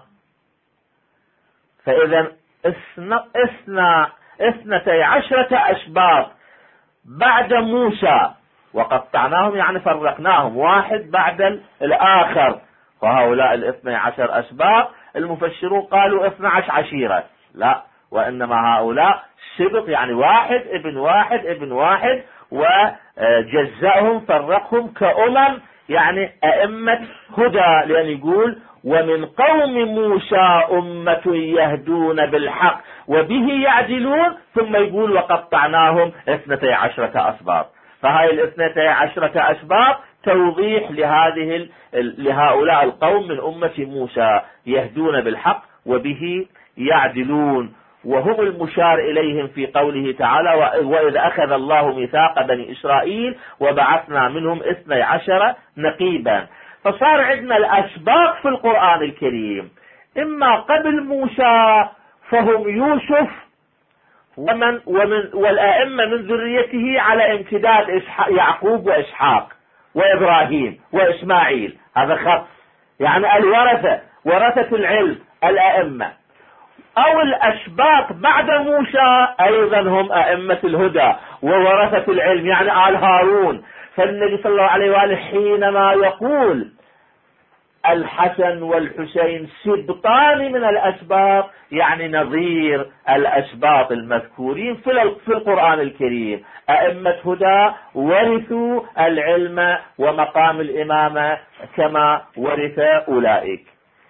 فإذا اثنى اثنى اثنتي عشرة أسباط بعد موسى، وقطعناهم يعني فرقناهم واحد بعد الآخر. وهؤلاء الاثني عشر أسباط المفسرون قالوا اثنى عشر عشيرة، لا، وإنما هؤلاء سبط يعني واحد ابن واحد ابن واحد، وجزأهم فرقهم كأمم يعني أئمة هدى، لأن يقول ومن قوم موسى أمة يهدون بالحق وبه يعدلون، ثم يقول وقطعناهم اثنتي عشرة أسباط. فهاي الاثنتي عشرة أسباط توضيح لهذه لهؤلاء القوم من أمة موسى يهدون بالحق وبه يعدلون، وهم المشار إليهم في قوله تعالى وإذ أخذ الله ميثاق بني إسرائيل وبعثنا منهم اثني عشر نقيبا. فصار عندنا الأسباط في القرآن الكريم إما قبل موسى فهم يوسف ومن ومن والأئمة من ذريته على امتداد يعقوب وإسحاق وإبراهيم وإسماعيل، هذا خط يعني الورثة ورثة العلم الأئمة. أو الأسباط بعد موسى أيضا هم أئمة الهدى وورثة العلم يعني آل هارون. فالنبي صلى الله عليه وآله حينما يقول الحسن والحسين سبطان من الأسباط يعني نظير الأسباط المذكورين في القرآن الكريم، أئمة هدى ورثوا العلم ومقام الإمامة كما ورث أولئك.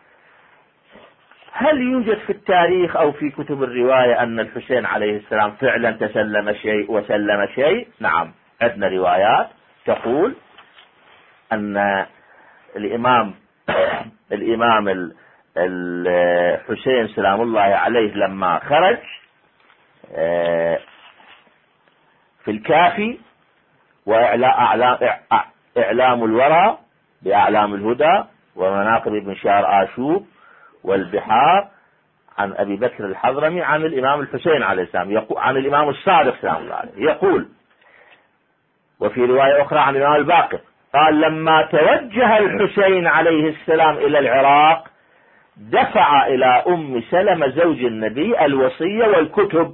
هل يوجد في التاريخ أو في كتب الرواية أن الحسين عليه السلام فعلا تسلم شيء وسلم شيء؟ نعم، عندنا روايات تقول أن الإمام الإمام الحسين سلام الله عليه لما خرج في الكافي وإعلام الورى بأعلام الهدى ومناقب ابن شهر آشوب والبحار عن أبي بكر الحضرمي عن الإمام الحسين عليه السلام عن الإمام الصادق سلام الله عليه يقول، وفي رواية أخرى عن الإمام الباقر قال لما توجه الحسين عليه السلام إلى العراق دفع إلى أم سلمة زوج النبي الوصية والكتب.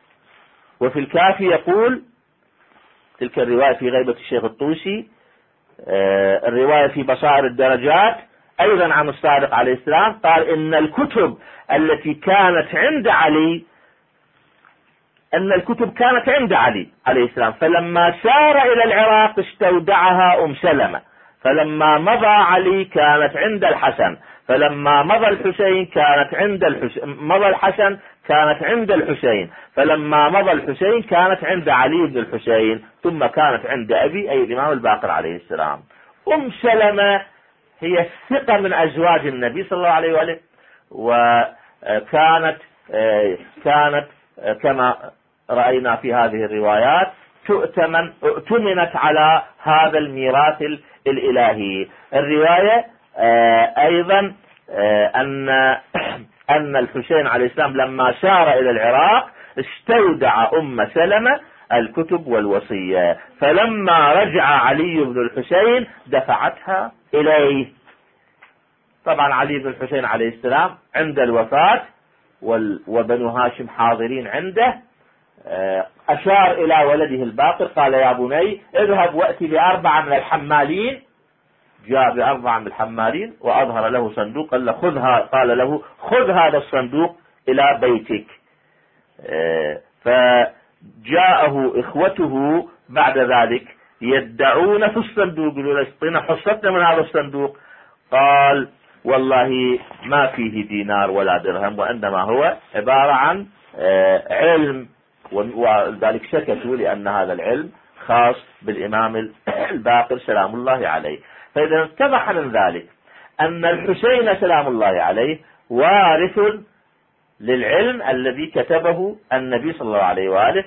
وفي الكافي يقول تلك الرواية في غيبة الشيخ الطوسي الرواية في بصائر الدرجات أيضا عن الصادق عليه السلام قال إن الكتب التي كانت عند علي أن الكتب كانت عند علي عليه السلام، فلما سار إلى العراق استودعها أم سلمة، فلما مضى علي كانت عند الحسن، فلما مضى الحسين كانت عند الحسين مضى الحسن كانت عند الحسين، فلما مضى الحسين كانت عند علي بن الحسين، ثم كانت عند أبي أي الإمام الباقر عليه السلام. أم سلمة هي الثقة من أزواج النبي صلى الله عليه وآله، وكانت كانت كما رأينا في هذه الروايات تؤتمن اؤتمنت على هذا الميراث الإلهي. الرواية أيضا أن أن الحسين عليه السلام لما سار إلى العراق استودع أم سلمة الكتب والوصية، فلما رجع علي بن الحسين دفعتها إليه. طبعا علي بن الحسين عليه السلام عند الوفاة وبنو هاشم حاضرين عنده، أشار إلى ولده الباقر قال يا بني اذهب وأتي بأربعة من الحمالين. جاء بأربعة من الحمالين وأظهر له صندوق، قال له خذها قال له خذ هذا الصندوق إلى بيتك. فجاءه إخوته بعد ذلك يدعون في الصندوق، يقولون اعطينا حصتنا من هذا الصندوق. قال والله ما فيه دينار ولا درهم، وإنما هو عبارة عن علم، وذلك سكتوا لأن هذا العلم خاص بالإمام الباقر سلام الله عليه. فإذا اتضح من ذلك أن الحسين سلام الله عليه وارث للعلم الذي كتبه النبي صلى الله عليه وآله،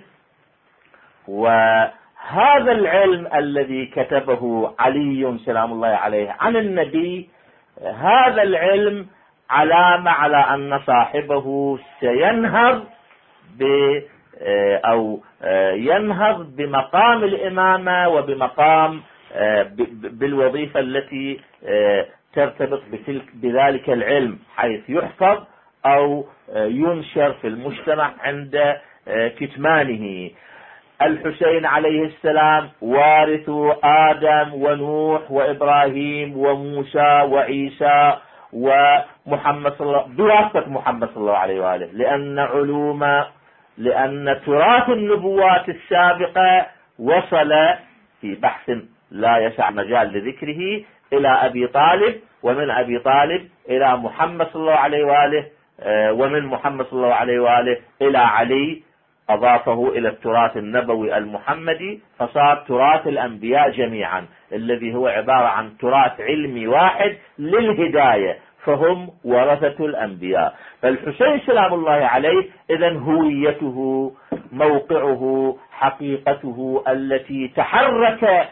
وهذا العلم الذي كتبه علي سلام الله عليه عن النبي، هذا العلم علامة على أن صاحبه سينهض ب أو ينهض بمقام الإمامة وبمقام بالوظيفة التي ترتبط بذلك العلم، حيث يحفظ أو ينشر في المجتمع عند كتمانه. الحسين عليه السلام وارث آدم ونوح وإبراهيم وموسى وعيسى ومحمد صلى الله بواسطة محمد صلى الله عليه وآله، لأن علوم لأن تراث النبوات السابقة وصل في بحث لا يسع مجال لذكره إلى أبي طالب، ومن أبي طالب إلى محمد صلى الله عليه وآله، ومن محمد صلى الله عليه وآله إلى علي، أضافه إلى التراث النبوي المحمدي، فصار تراث الأنبياء جميعا الذي هو عبارة عن تراث علمي واحد للهداية، فهم ورثة الأنبياء. فالحسين سلام الله عليه إذن هويته، موقعه، حقيقته التي تحرك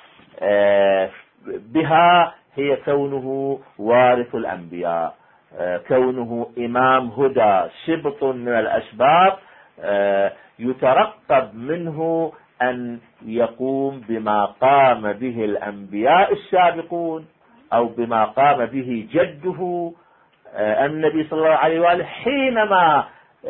بها هي كونه وارث الأنبياء، كونه إمام هدى، سبط من الأسباط يترقب منه أن يقوم بما قام به الأنبياء السابقون أو بما قام به جده النبي صلى الله عليه وآله، حينما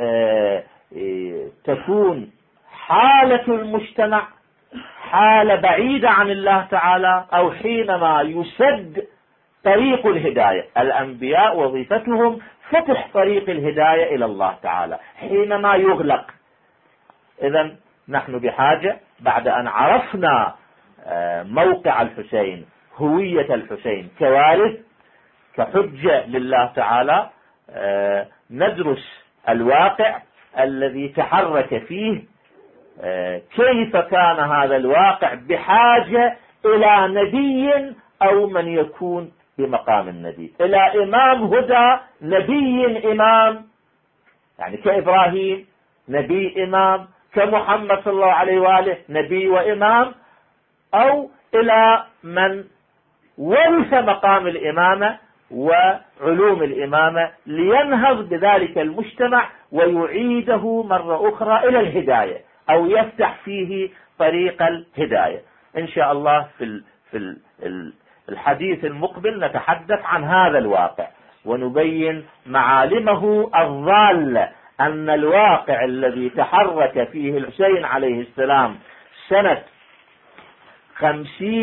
تكون حالة المجتمع حالة بعيدة عن الله تعالى، أو حينما يسد طريق الهداية. الأنبياء وظيفتهم فتح طريق الهداية إلى الله تعالى حينما يغلق. إذن نحن بحاجة بعد أن عرفنا موقع الحسين، هوية الحسين كوارث كحجة لله تعالى، ندرس الواقع الذي تحرك فيه، كيف كان هذا الواقع بحاجة إلى نبي أو من يكون بمقام النبي، إلى إمام هدى نبي إمام، يعني كإبراهيم نبي إمام، كمحمد صلى الله عليه وآله نبي وإمام، أو إلى من ورث مقام الإمامة وعلوم الإمامة لينهض بذلك المجتمع ويعيده مرة أخرى إلى الهداية أو يفتح فيه طريق الهداية. إن شاء الله في في الحديث المقبل نتحدث عن هذا الواقع ونبين معالمه الضالة، أن الواقع الذي تحرك فيه الحسين عليه السلام سنة خمسين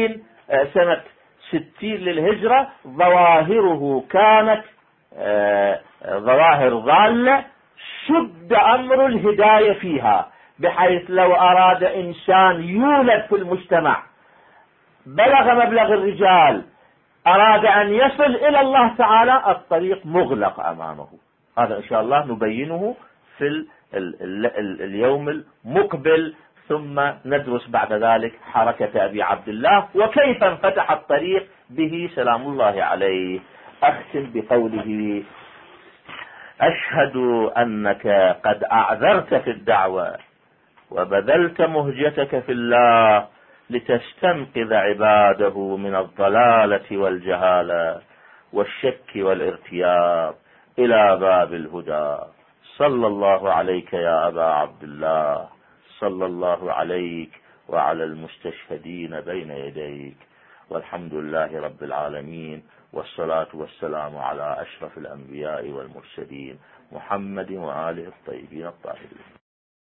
سنة ستين للهجرة ظواهره كانت ظواهر ضالة، شد أمر الهداية فيها، بحيث لو أراد إنسان يولد في المجتمع بلغ مبلغ الرجال أراد أن يصل إلى الله تعالى الطريق مغلق أمامه. هذا إن شاء الله نبينه في ال ال ال ال اليوم المقبل، ثم ندرس بعد ذلك حركة أبي عبد الله وكيف انفتح الطريق به سلام الله عليه. أختم بقوله: أشهد أنك قد أعذرت في الدعوة وبذلت مهجتك في الله لتستنقذ عباده من الضلالة والجهالة والشك والارتياب إلى باب الهدى. صلى الله عليك يا أبا عبد الله، صلى الله عليك وعلى المستشهدين بين يديك، والحمد لله رب العالمين، والصلاة والسلام على أشرف الأنبياء والمرسلين محمد وآله الطيبين الطاهرين.